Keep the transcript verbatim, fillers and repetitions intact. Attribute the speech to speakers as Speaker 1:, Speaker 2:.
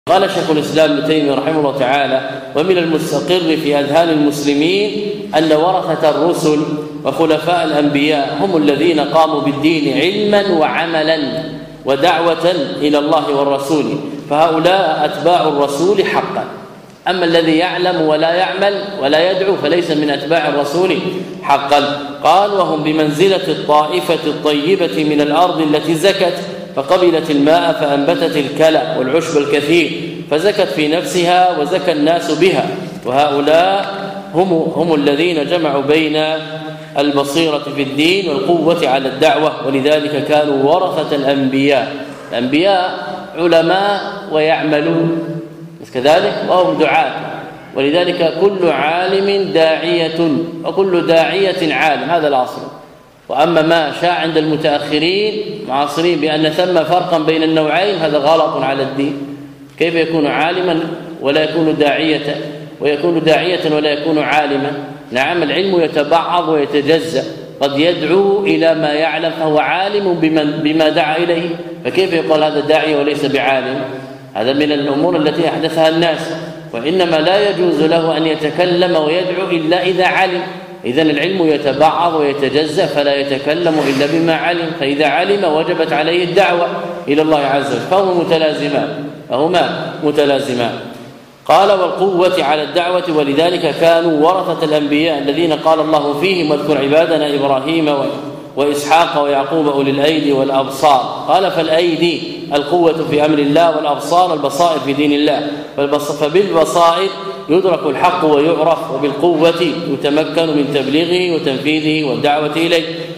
Speaker 1: قال شيخ الإسلام ابن تيمية رحمه الله تعالى: ومن المستقر في أذهان المسلمين أن ورثة الرسل وخلفاء الأنبياء هم الذين قاموا بالدين علما وعملا ودعوة إلى الله والرسول، فهؤلاء أتباع الرسول حقا. أما الذي يعلم ولا يعمل ولا يدعو فليس من أتباع الرسول حقا. قال: وهم بمنزلة الطائفة الطيبة من الأرض التي زكت فقبلت الماء فأنبتت الكلى والعشب الكثير فزكت في نفسها وزكى الناس بها، وهؤلاء هم, هم الذين جمعوا بين البصيرة في الدين والقوة على الدعوة، ولذلك كانوا ورثة الأنبياء. الأنبياء علماء ويعملون كذلك وهم دعاة، ولذلك كل عالم داعية وكل داعية عالم، هذا الأصل. وأما ما شاع عند المتأخرين معاصرين بأن ثم فرقا بين النوعين هذا غلط على الدين. كيف يكون عالما ولا يكون داعية، ويكون داعية ولا يكون عالما؟ نعم، العلم يتبعض ويتجزأ، قد يدعو إلى ما يعلم فهو عالم بمن بما دعا إليه، فكيف يقال هذا داعية وليس بعالم؟ هذا من الأمور التي أحدثها الناس، وإنما لا يجوز له أن يتكلم ويدعو إلا إذا علم. إذن العلم يتبعض ويتجزأ، فلا يتكلم إلا بما علم، فإذا علم وجبت عليه الدعوة إلى الله عز وجل، فهما متلازمان فهما متلازمان. قال: والقوة على الدعوة، ولذلك كانوا ورثة الأنبياء الذين قال الله فيهم: واذكر عبادنا إبراهيم وإسحاق ويعقوب أولي الأيدي والأبصار. قال: فالأيدي القوة في أمر الله، والأبصار البصائر في دين الله، فبالبصائر يدرك الحق ويعرف، وبالقوة يتمكن من تبليغه وتنفيذه والدعوة إليه.